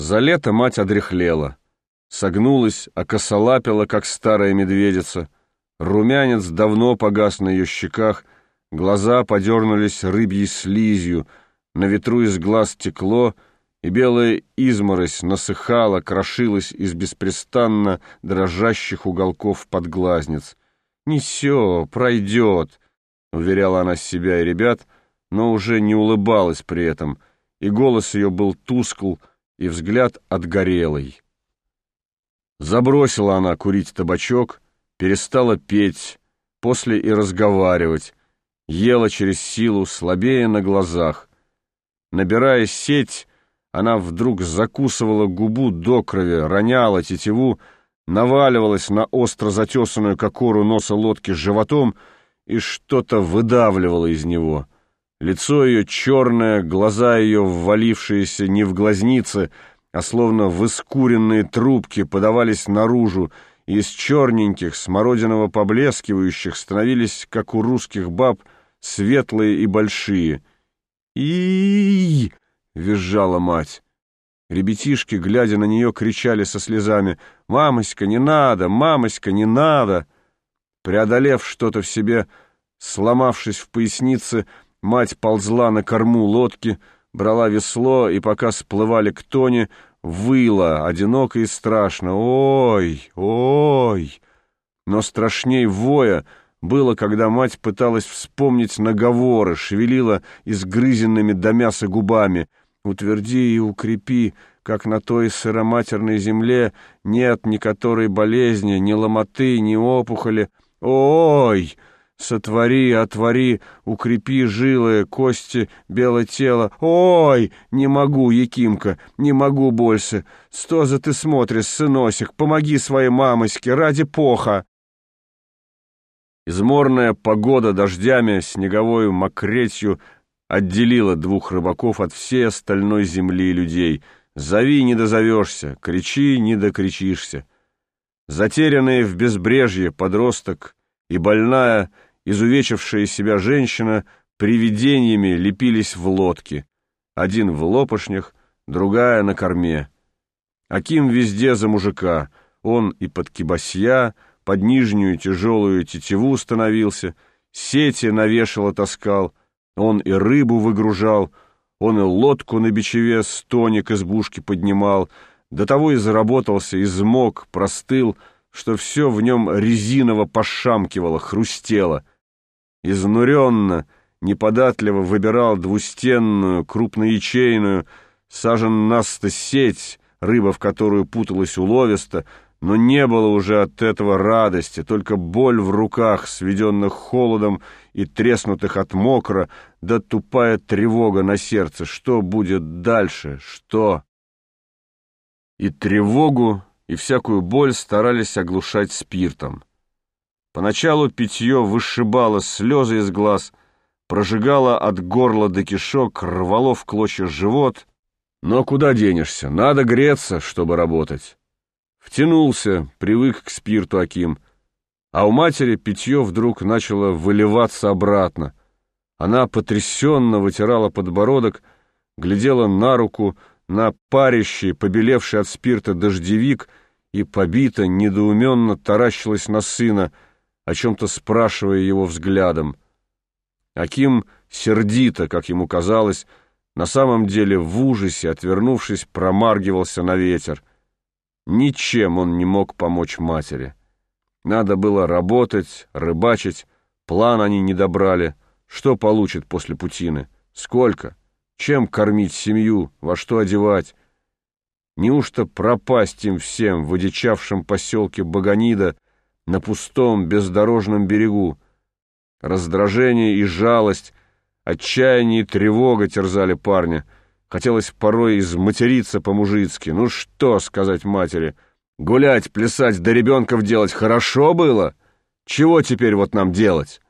За лето мать одряхлела, согнулась, окосолапила, как старая медведица. Румянец давно погас на ее щеках, глаза подернулись рыбьей слизью, на ветру из глаз текло, и белая изморозь насыхала, крошилась из беспрестанно дрожащих уголков подглазниц. «Не все, пройдет», — уверяла она себя и ребят, но уже не улыбалась при этом, и голос ее был тускл, и взгляд отгорелый. Забросила она курить табачок, перестала петь, после и разговаривать, ела через силу, слабее на глазах. Набирая сеть, она вдруг закусывала губу до крови, роняла тетиву, наваливалась на остро затесанную кокору носа лодки с животом и что-то выдавливала из него. Лицо ее черное, глаза ее, ввалившиеся не в глазницы, а словно в искуренные трубки, подавались наружу, и из черненьких, смородиново поблескивающих становились, как у русских баб, светлые и большие. «И-и-и!» — визжала мать. Ребятишки, глядя на нее, кричали со слезами: «Мамоська, не надо! Мамоська, не надо!» Преодолев что-то в себе, сломавшись в пояснице, мать ползла на корму лодки, брала весло и, пока сплывали к тоне, выла, одиноко и страшно: «Ой! Ой!» Но страшней воя было, когда мать пыталась вспомнить наговоры, шевелила изгрызенными до мяса губами: «Утверди и укрепи, как на той сыроматерной земле нет ни которой болезни, ни ломоты, ни опухоли. Ой! Сотвори, отвори, укрепи жилы, кости, белое тело. Ой! Не могу, Якимка, не могу больше. Что за ты смотришь, сыносик? Помоги своей мамоське, ради поха!» Изморная погода дождями, снеговою мокретью отделила двух рыбаков от всей остальной земли и людей. Зови — не дозовешься, кричи — не докричишься. Затерянные в безбрежье подросток и больная, изувечившая себя женщина привидениями лепились в лодке. Один в лопашнях, другая на корме. Аким везде за мужика. Он и под кибасья, под нижнюю тяжелую тетиву становился, сети на вешало таскал, он и рыбу выгружал, он и лодку на бичеве с тони к избушке поднимал, до того и заработался, измок, простыл, что все в нем резиново пошамкивало, хрустело. Изнуренно, неподатливо выбирал двустенную, крупноячейную, сажен на 100 сеть, рыба в которую путалась уловисто, но не было уже от этого радости, только боль в руках, сведенных холодом и треснутых от мокра, да тупая тревога на сердце. Что будет дальше? Что? И тревогу, и всякую боль старались оглушать спиртом. Поначалу питье вышибало слезы из глаз, прожигало от горла до кишок, рвало в клочья живот. Но куда денешься? Надо греться, чтобы работать. Втянулся, привык к спирту Аким, а у матери питье вдруг начало выливаться обратно. Она потрясенно вытирала подбородок, глядела на руку, на парящий, побелевший от спирта дождевик, и побито, недоуменно таращилась на сына, о чем-то спрашивая его взглядом. Аким сердито, как ему казалось, на самом деле в ужасе, отвернувшись, промаргивался на ветер. Ничем он не мог помочь матери. Надо было работать, рыбачить, план они не добрали. Что получит после путины? Сколько? Чем кормить семью? Во что одевать? Неужто пропасть им всем в одичавшем поселке Баганида на пустом бездорожном берегу? Раздражение и жалость, отчаяние и тревога терзали парня. Хотелось порой изматериться по-мужицки. Ну что сказать матери? Гулять, плясать, да ребенков делать хорошо было? Чего теперь вот нам делать?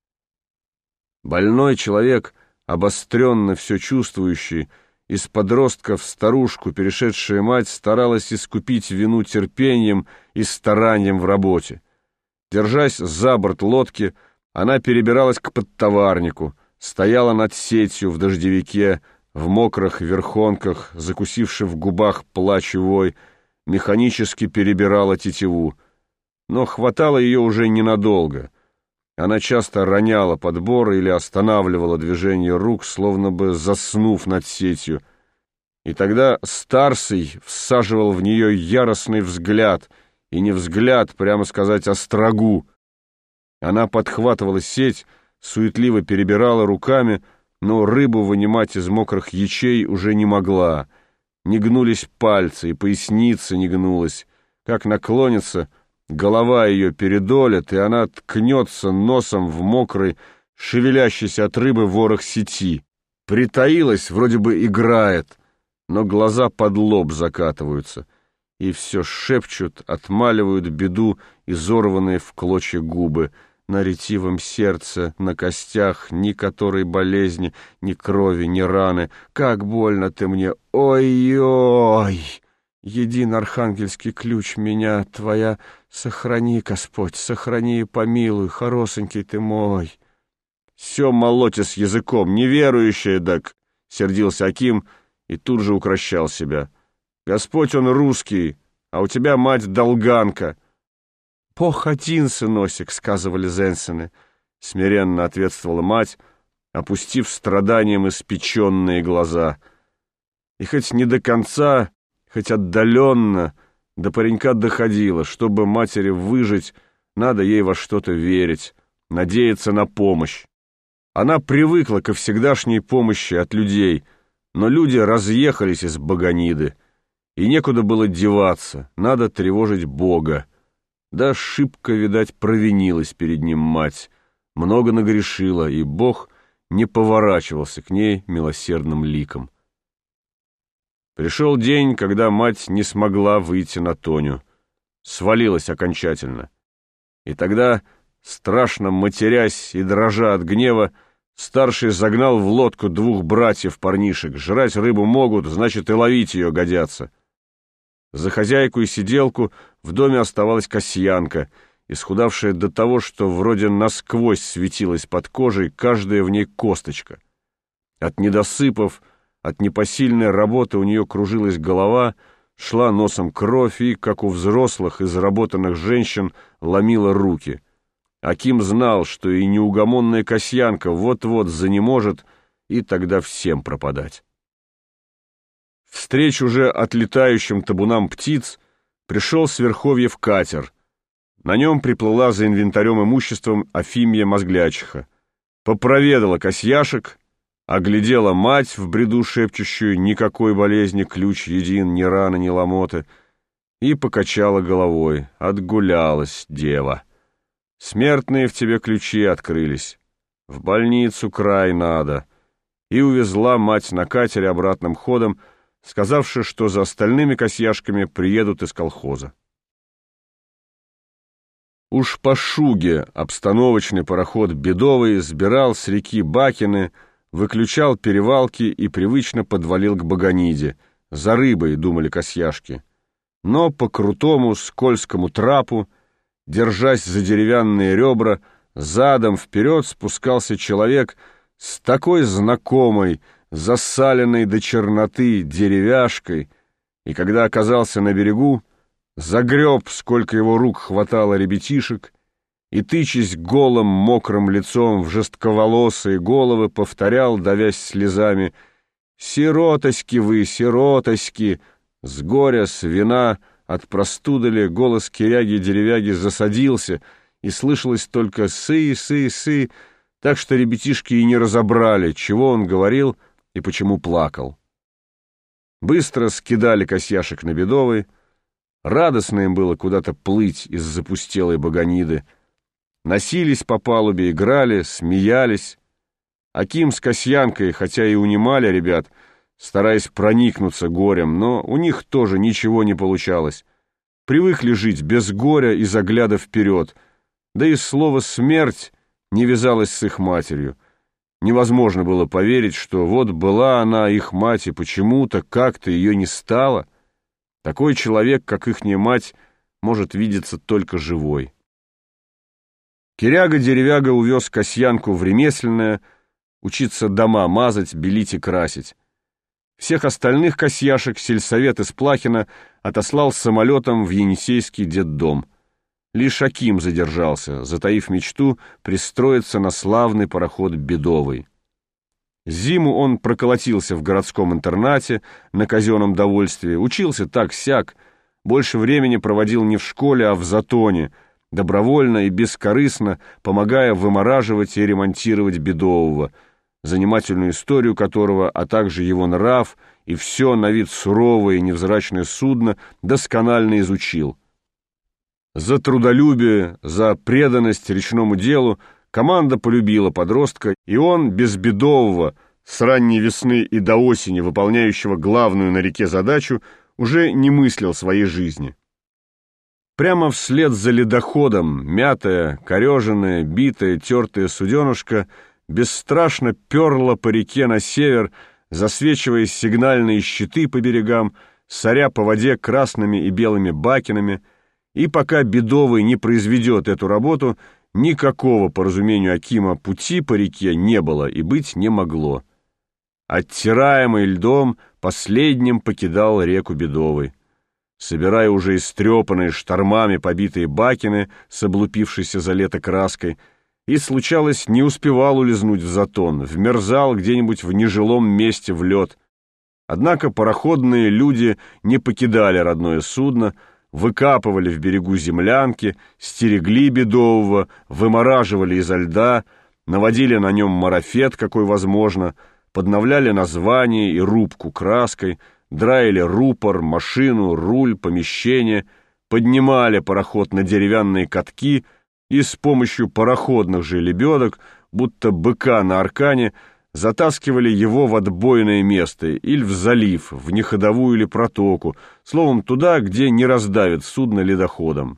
Больной человек, обостренно все чувствующий, из подростка в старушку перешедшая мать, старалась искупить вину терпением и старанием в работе. Держась за борт лодки, она перебиралась к подтоварнику, стояла над сетью в дождевике, в мокрых верхонках, закусивши в губах плач и вой, механически перебирала тетиву. Но хватало ее уже ненадолго. Она часто роняла подбор или останавливала движение рук, словно бы заснув над сетью. И тогда Старсый всаживал в нее яростный взгляд, и не взгляд, прямо сказать, а строгу. Она подхватывала сеть, суетливо перебирала руками, но рыбу вынимать из мокрых ячей уже не могла. Не гнулись пальцы, и поясница не гнулась. Как наклонится, голова ее передолит, и она ткнется носом в мокрый, шевелящийся от рыбы ворох сети. Притаилась, вроде бы играет, но глаза под лоб закатываются, и все шепчут, отмаливают беду изорванные в клочья губы. На ретивом сердце, на костях ни которой болезни, ни крови, ни раны. Как больно ты мне! Ой-ой! Един архангельский ключ меня твоя, сохрани, Господь, сохрани и помилуй, хорошенький ты мой. Все молоте с языком, неверующая, дак, сердился Аким и тут же укрощал себя. Господь он русский, а у тебя мать долганка. «Бог один, сыносик», — сказывали Зенсены, — смиренно ответствовала мать, опустив страданием испеченные глаза. И хоть не до конца, хоть отдаленно, до паренька доходило, чтобы матери выжить, надо ей во что-то верить, надеяться на помощь. Она привыкла ко всегдашней помощи от людей, но люди разъехались из Баганиды, и некуда было деваться, надо тревожить Бога. Да шибко, видать, провинилась перед ним мать, много нагрешила, и Бог не поворачивался к ней милосердным ликом. Пришел день, когда мать не смогла выйти на Тоню, свалилась окончательно. И тогда, страшно матерясь и дрожа от гнева, старший загнал в лодку двух братьев-парнишек. Жрать рыбу могут, значит, и ловить ее годятся. За хозяйку и сиделку в доме оставалась Касьянка, исхудавшая до того, что вроде насквозь светилась под кожей каждая в ней косточка. От недосыпов, от непосильной работы у нее кружилась голова, шла носом кровь и, как у взрослых изработанных женщин, ломила руки. Аким знал, что и неугомонная Касьянка вот-вот занеможет, и тогда всем пропадать. Встреч уже отлетающим табунам птиц пришел с Верховьев катер. На нем приплыла за инвентарем имуществом Афимья Мозглячиха. Попроведала Касьяшек, оглядела мать в бреду шепчущую «никакой болезни, ключ един, ни раны, ни ломоты», и покачала головой. Отгулялась дева. Смертные в тебе ключи открылись. В больницу край надо. И увезла мать на катере обратным ходом, сказавши, что за остальными Касьяшками приедут из колхоза. Уж по Шуге обстановочный пароход «Бедовый» сбирал с реки Бакины, выключал перевалки и привычно подвалил к Баганиде. За рыбой, думали Касьяшки. Но по крутому скользкому трапу, держась за деревянные ребра, задом вперед спускался человек с такой знакомой, засаленной до черноты деревяшкой, и когда оказался на берегу, загреб, сколько его рук хватало ребятишек, и, тычась голым мокрым лицом в жестковолосые головы, повторял, давясь слезами: «Сиротоськи вы, сиротоськи!» С горя, с вина, от простуды ли, голос киряги-деревяги засадился, и слышалось только «сы-сы-сы», так что ребятишки и не разобрали, чего он говорил и почему плакал. Быстро скидали Касьяшек на Бедовый. Радостно им было куда-то плыть из запустелой Баганиды. Носились по палубе, играли, смеялись. Аким с Касьянкой, хотя и унимали ребят, стараясь проникнуться горем, но у них тоже ничего не получалось. Привыкли жить без горя и загляда вперед, да и слово «смерть» не вязалось с их матерью. Невозможно было поверить, что вот была она, их мать, и почему-то, как-то ее не стало. Такой человек, как ихняя мать, может видеться только живой. Киряга-деревяга увез Касьянку в ремесленное, учиться дома мазать, белить и красить. Всех остальных касьяшек сельсовет из Плахина отослал самолетом в Енисейский детдом. Лишь Аким задержался, затаив мечту пристроиться на славный пароход Бедовый. Зиму он проколотился в городском интернате на казенном довольстве, учился так-сяк, больше времени проводил не в школе, а в затоне, добровольно и бескорыстно помогая вымораживать и ремонтировать Бедового, занимательную историю которого, а также его нрав и все на вид суровое и невзрачное судно досконально изучил. За трудолюбие, за преданность речному делу команда полюбила подростка, и он, без Бедового, с ранней весны и до осени выполняющего главную на реке задачу, уже не мыслил своей жизни. Прямо вслед за ледоходом мятая, кореженная, битая, тертая суденышка бесстрашно перла по реке на север, засвечивая сигнальные щиты по берегам, соря по воде красными и белыми бакинами, и пока Бедовый не произведет эту работу, никакого, по разумению Акима, пути по реке не было и быть не могло. Оттираемый льдом, последним покидал реку Бедовый. Собирая уже истрепанные штормами побитые бакины с облупившейся за лето краской, и, случалось, не успевал улизнуть в затон, вмерзал где-нибудь в нежилом месте в лед. Однако пароходные люди не покидали родное судно, выкапывали в берегу землянки, стерегли Бедового, вымораживали изо льда, наводили на нем марафет, какой возможно, подновляли название и рубку краской, драили рупор, машину, руль, помещение, поднимали пароход на деревянные катки и с помощью пароходных же лебедок, будто быка на аркане, затаскивали его в отбойное место или в залив, в неходовую или протоку, словом, туда, где не раздавит судно ледоходом.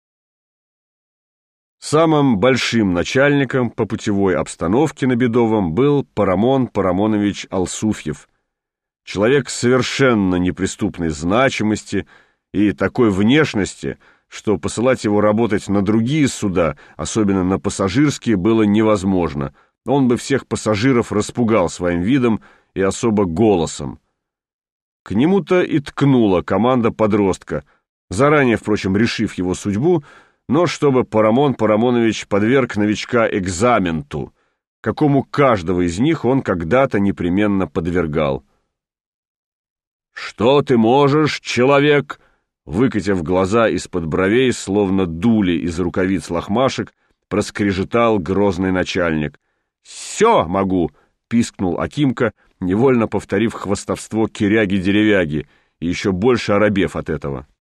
Самым большим начальником по путевой обстановке на Бедовом был Парамон Парамонович Алсуфьев, человек совершенно неприступной значимости и такой внешности, что посылать его работать на другие суда, особенно на пассажирские, было невозможно. Он бы всех пассажиров распугал своим видом и особо голосом. К нему-то и ткнула команда подростка, заранее, впрочем, решив его судьбу, но чтобы Парамон Парамонович подверг новичка экзаменту, какому каждого из них он когда-то непременно подвергал. «Что ты можешь, человек?» Выкатив глаза из-под бровей, словно дули из рукавиц лохмашек, проскрежетал грозный начальник. «Все могу!» — пискнул Акимка, невольно повторив хвастовство киряги-деревяги, и еще больше оробев от этого.